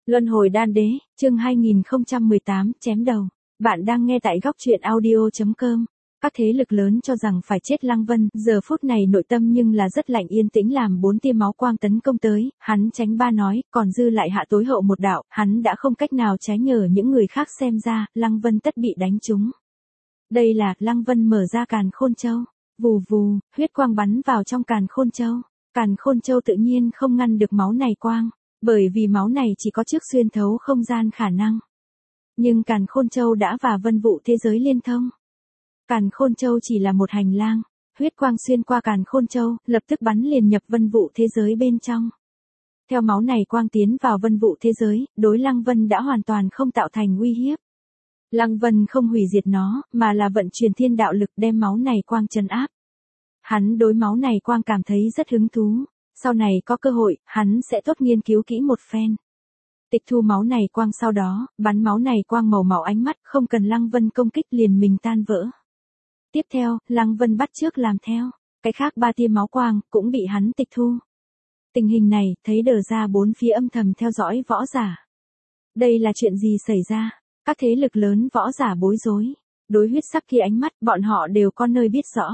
Luân hồi đan đế, chương 2018, chém đầu. Bạn đang nghe tại góc truyện audio.com. Các thế lực lớn cho rằng phải chết Lăng Vân, giờ phút này nội tâm nhưng là rất lạnh yên tĩnh làm 4 tia máu quang tấn công tới, hắn tránh ba nói, còn dư lại hạ tối hậu một đạo, hắn đã không cách nào trái nhờ những người khác xem ra, Lăng Vân tất bị đánh trúng. Đây là, Lăng Vân mở ra càn khôn châu, vù vù, huyết quang bắn vào trong càn khôn châu tự nhiên không ngăn được máu này quang. Bởi vì máu này chỉ có trước xuyên thấu không gian khả năng. Nhưng càn khôn châu đã và vân vụ thế giới liên thông. Càn khôn châu chỉ là một hành lang, huyết quang xuyên qua càn khôn châu, lập tức bắn liền nhập vân vụ thế giới bên trong. Theo máu này quang tiến vào vân vụ thế giới, đối Lăng Vân đã hoàn toàn không tạo thành uy hiếp. Lăng Vân không hủy diệt nó, mà là vận chuyển thiên đạo lực đem máu này quang trấn áp. Hắn đối máu này quang cảm thấy rất hứng thú. Sau này có cơ hội, hắn sẽ tốt nghiên cứu kỹ một phen. Tịch thu máu này quang sau đó, bắn máu này quang màu màu ánh mắt, không cần Lăng Vân công kích liền mình tan vỡ. Tiếp theo, Lăng Vân bắt chước làm theo, cái khác 3 tia máu quang, cũng bị hắn tịch thu. Tình hình này, thấy đờ ra 4 phía âm thầm theo dõi võ giả. Đây là chuyện gì xảy ra? Các thế lực lớn võ giả bối rối. Đối huyết sắc kia ánh mắt, bọn họ đều có nơi biết rõ.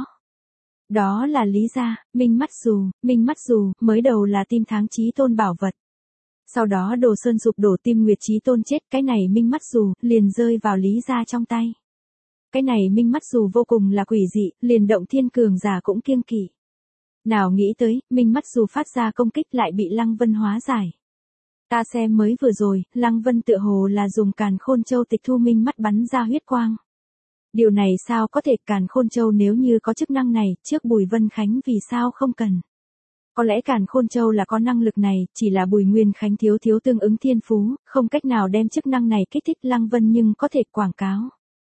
Đó là Lý Gia, Minh Mắt Dù, mới đầu là Tim Tháng Chí Tôn bảo vật. Sau đó Đồ Sơn sụp đổ Tim Nguyệt Chí Tôn chết, cái này Minh Mắt Dù, liền rơi vào Lý Gia trong tay. Cái này Minh Mắt Dù vô cùng là quỷ dị, liền động thiên cường giả cũng kiêng kỵ. Nào nghĩ tới, Minh Mắt Dù phát ra công kích lại bị Lăng Vân hóa giải. Ta xem mới vừa rồi, Lăng Vân tựa hồ là dùng càn khôn châu tịch thu Minh Mắt bắn ra huyết quang. Điều này sao có thể, càn khôn châu nếu như có chức năng này, trước Bùi Vân Khánh vì sao không cần. Có lẽ càn khôn châu là có năng lực này, chỉ là Bùi Nguyên Khánh thiếu tương ứng thiên phú, không cách nào đem chức năng này kích thích Lăng Vân nhưng có thể quảng cáo.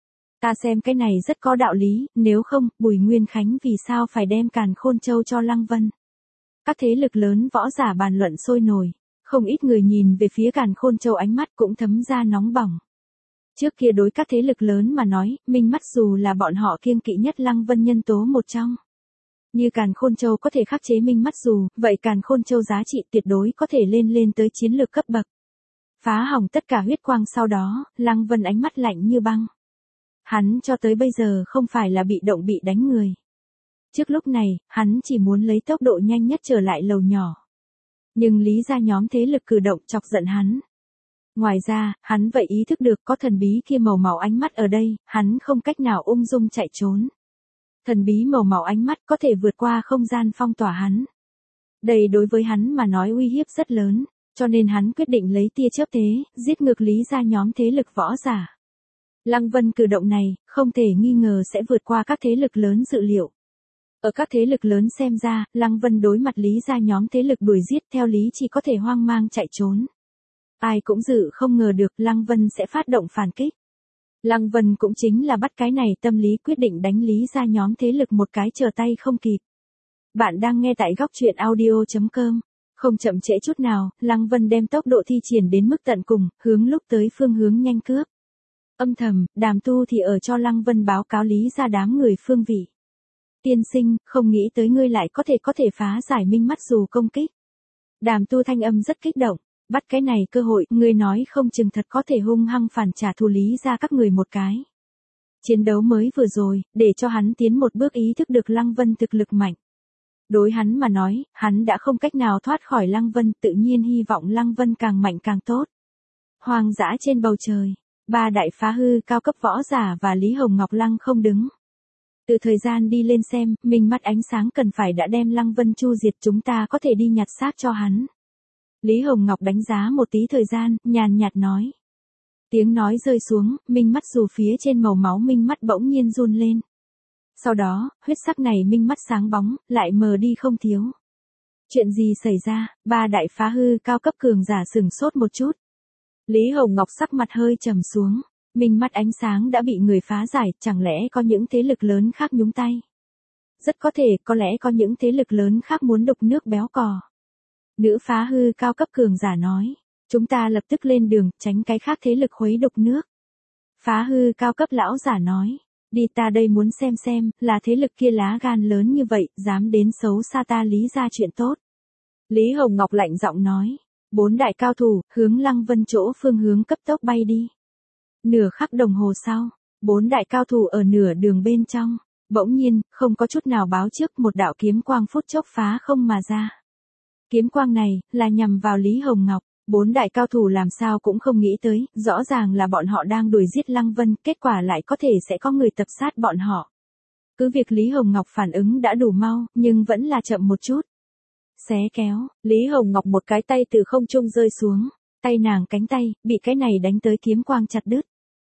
Ta xem cái này rất có đạo lý, nếu không, Bùi Nguyên Khánh vì sao phải đem càn khôn châu cho Lăng Vân. Các thế lực lớn võ giả bàn luận sôi nổi, không ít người nhìn về phía càn khôn châu ánh mắt cũng thấm ra nóng bỏng. Trước kia đối các thế lực lớn mà nói, Minh Mắt Dù là bọn họ kiêng kỵ nhất Lăng Vân nhân tố một trong. Như càn khôn châu có thể khắc chế Minh Mắt Dù, vậy càn khôn châu giá trị tuyệt đối có thể lên tới chiến lược cấp bậc. Phá hỏng tất cả huyết quang sau đó, Lăng Vân ánh mắt lạnh như băng. Hắn cho tới bây giờ không phải là bị động bị đánh người. Trước lúc này, hắn chỉ muốn lấy tốc độ nhanh nhất trở lại lầu nhỏ. Nhưng Lý Gia nhóm thế lực cử động chọc giận hắn. Ngoài ra, hắn vậy ý thức được có thần bí kia màu màu ánh mắt ở đây, hắn không cách nào ung dung chạy trốn. Thần bí màu màu ánh mắt có thể vượt qua không gian phong tỏa hắn. Đây đối với hắn mà nói uy hiếp rất lớn, cho nên hắn quyết định lấy tia chớp thế, giết ngược Lý Gia nhóm thế lực võ giả. Lăng Vân cử động này, không thể nghi ngờ sẽ vượt qua các thế lực lớn dự liệu. Ở các thế lực lớn xem ra, Lăng Vân đối mặt Lý Gia nhóm thế lực đuổi giết theo lý chỉ có thể hoang mang chạy trốn. Ai cũng dự không ngờ được Lăng Vân sẽ phát động phản kích. Lăng Vân cũng chính là bắt cái này tâm lý quyết định đánh Lý Gia nhóm thế lực một cái trở tay không kịp. Bạn đang nghe tại góc truyện audio.com. Không chậm trễ chút nào, Lăng Vân đem tốc độ thi triển đến mức tận cùng, hướng lúc tới phương hướng nhanh cướp. Âm thầm, Đàm Tu thì ở cho Lăng Vân báo cáo Lý Gia đám người phương vị. Tiên sinh, không nghĩ tới ngươi lại có thể phá giải Minh Mắt Dù công kích. Đàm Tu thanh âm rất kích động. Bắt cái này cơ hội, ngươi nói không chừng thật có thể hung hăng phản trả thù Lý Gia các người một cái. Chiến đấu mới vừa rồi, để cho hắn tiến một bước ý thức được Lăng Vân thực lực mạnh. Đối hắn mà nói, hắn đã không cách nào thoát khỏi Lăng Vân, tự nhiên hy vọng Lăng Vân càng mạnh càng tốt. Hoang dã trên bầu trời, 3 đại phá hư cao cấp võ giả và Lý Hồng Ngọc Lăng không đứng. Từ thời gian đi lên xem, Minh Mắt ánh sáng cần phải đã đem Lăng Vân chu diệt, chúng ta có thể đi nhặt xác cho hắn. Lý Hồng Ngọc đánh giá một tí thời gian, nhàn nhạt nói. Tiếng nói rơi xuống, Minh Mắt Dù phía trên màu máu Minh Mắt bỗng nhiên run lên. Sau đó, huyết sắc này Minh Mắt sáng bóng, lại mờ đi không thiếu. Chuyện gì xảy ra, 3 đại phá hư cao cấp cường giả sửng sốt một chút. Lý Hồng Ngọc sắc mặt hơi trầm xuống, Minh Mắt ánh sáng đã bị người phá giải, chẳng lẽ có những thế lực lớn khác nhúng tay? Rất có thể, có lẽ có những thế lực lớn khác muốn đục nước béo cò. Nữ phá hư cao cấp cường giả nói, chúng ta lập tức lên đường, tránh cái khác thế lực khuấy đục nước. Phá hư cao cấp lão giả nói, đi ta đây muốn xem, là thế lực kia lá gan lớn như vậy, dám đến xấu xa ta Lý Gia chuyện tốt. Lý Hồng Ngọc lạnh giọng nói, 4 đại cao thủ, hướng Lăng Vân chỗ phương hướng cấp tốc bay đi. Nửa khắc đồng hồ sau, 4 đại cao thủ ở nửa đường bên trong, bỗng nhiên, không có chút nào báo trước một đạo kiếm quang phút chốc phá không mà ra. Kiếm quang này, là nhằm vào Lý Hồng Ngọc. 4 đại cao thủ làm sao cũng không nghĩ tới, rõ ràng là bọn họ đang đuổi giết Lăng Vân, kết quả lại có thể sẽ có người tập sát bọn họ. Cứ việc Lý Hồng Ngọc phản ứng đã đủ mau, nhưng vẫn là chậm một chút. Xé kéo, Lý Hồng Ngọc một cái tay từ không trung rơi xuống, tay nàng cánh tay, bị cái này đánh tới kiếm quang chặt đứt.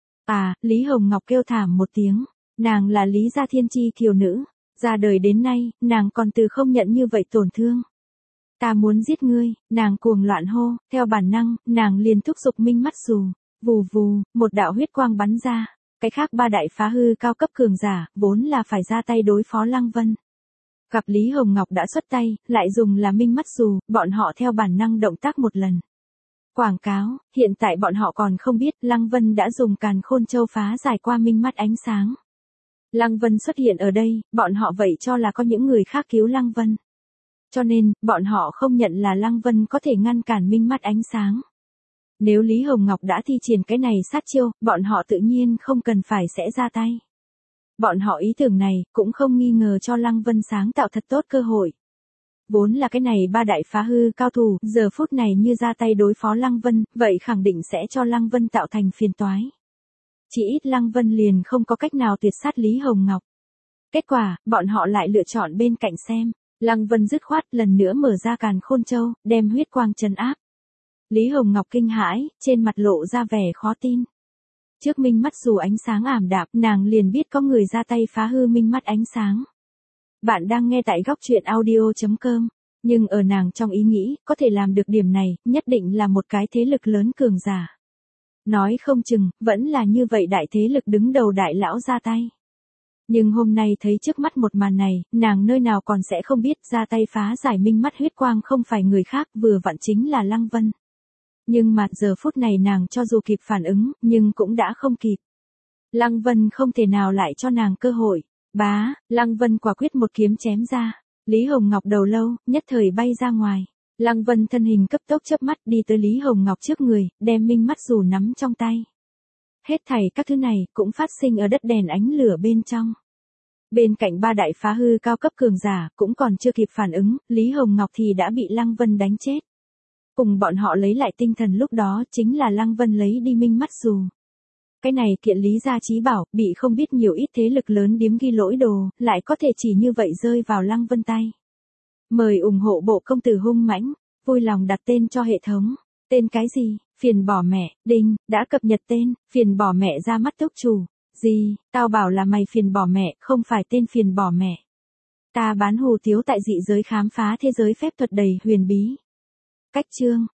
À, Lý Hồng Ngọc kêu thảm một tiếng, nàng là Lý gia thiên chi kiều nữ, ra đời đến nay, nàng còn từ không nhận như vậy tổn thương. Ta muốn giết ngươi, nàng cuồng loạn hô, theo bản năng, nàng liền thúc giục minh mắt dù, vù vù, một đạo huyết quang bắn ra, cái khác 3 đại phá hư cao cấp cường giả, vốn là phải ra tay đối phó Lăng Vân. Gặp Lý Hồng Ngọc đã xuất tay, lại dùng là minh mắt dù, bọn họ theo bản năng động tác một lần. Quảng cáo, hiện tại bọn họ còn không biết Lăng Vân đã dùng càn khôn châu phá giải qua minh mắt ánh sáng. Lăng Vân xuất hiện ở đây, bọn họ vậy cho là có những người khác cứu Lăng Vân. Cho nên, bọn họ không nhận là Lăng Vân có thể ngăn cản minh mắt ánh sáng. Nếu Lý Hồng Ngọc đã thi triển cái này sát chiêu, bọn họ tự nhiên không cần phải sẽ ra tay. Bọn họ ý tưởng này, cũng không nghi ngờ cho Lăng Vân sáng tạo thật tốt cơ hội. Vốn là cái này 3 đại phá hư cao thủ, giờ phút này như ra tay đối phó Lăng Vân, vậy khẳng định sẽ cho Lăng Vân tạo thành phiền toái. Chỉ ít Lăng Vân liền không có cách nào tuyệt sát Lý Hồng Ngọc. Kết quả, bọn họ lại lựa chọn bên cạnh xem. Lăng Vân dứt khoát lần nữa mở ra càn khôn châu, đem huyết quang trấn áp. Lý Hồng Ngọc kinh hãi, trên mặt lộ ra vẻ khó tin. Trước minh mắt dù ánh sáng ảm đạm, nàng liền biết có người ra tay phá hư minh mắt ánh sáng. Bạn đang nghe tại góc truyện audio.com, nhưng ở nàng trong ý nghĩ, có thể làm được điểm này, nhất định là một cái thế lực lớn cường giả. Nói không chừng, vẫn là như vậy đại thế lực đứng đầu đại lão ra tay. Nhưng hôm nay thấy trước mắt một màn này, nàng nơi nào còn sẽ không biết ra tay phá giải minh mắt huyết quang không phải người khác, vừa vặn chính là Lăng Vân. Nhưng mà giờ phút này nàng cho dù kịp phản ứng, nhưng cũng đã không kịp. Lăng Vân không thể nào lại cho nàng cơ hội. Bá, Lăng Vân quả quyết một kiếm chém ra. Lý Hồng Ngọc đầu lâu, nhất thời bay ra ngoài. Lăng Vân thân hình cấp tốc chớp mắt đi tới Lý Hồng Ngọc trước người, đem minh mắt dù nắm trong tay. Hết thảy các thứ này, cũng phát sinh ở đất đèn ánh lửa bên trong. Bên cạnh 3 đại phá hư cao cấp cường giả, cũng còn chưa kịp phản ứng, Lý Hồng Ngọc thì đã bị Lăng Vân đánh chết. Cùng bọn họ lấy lại tinh thần lúc đó chính là Lăng Vân lấy đi minh mắt dù. Cái này kiện Lý gia chí bảo, bị không biết nhiều ít thế lực lớn điếm ghi lỗi đồ, lại có thể chỉ như vậy rơi vào Lăng Vân tay. Mời ủng hộ bộ công tử hung mãnh, vui lòng đặt tên cho hệ thống. Tên cái gì? Phiền bỏ mẹ, đinh, đã cập nhật tên, phiền bỏ mẹ ra mắt túc chủ. Gì, tao bảo là mày phiền bỏ mẹ, không phải tên phiền bỏ mẹ. Ta bán hủ tiếu tại dị giới khám phá thế giới phép thuật đầy huyền bí. Cách chương.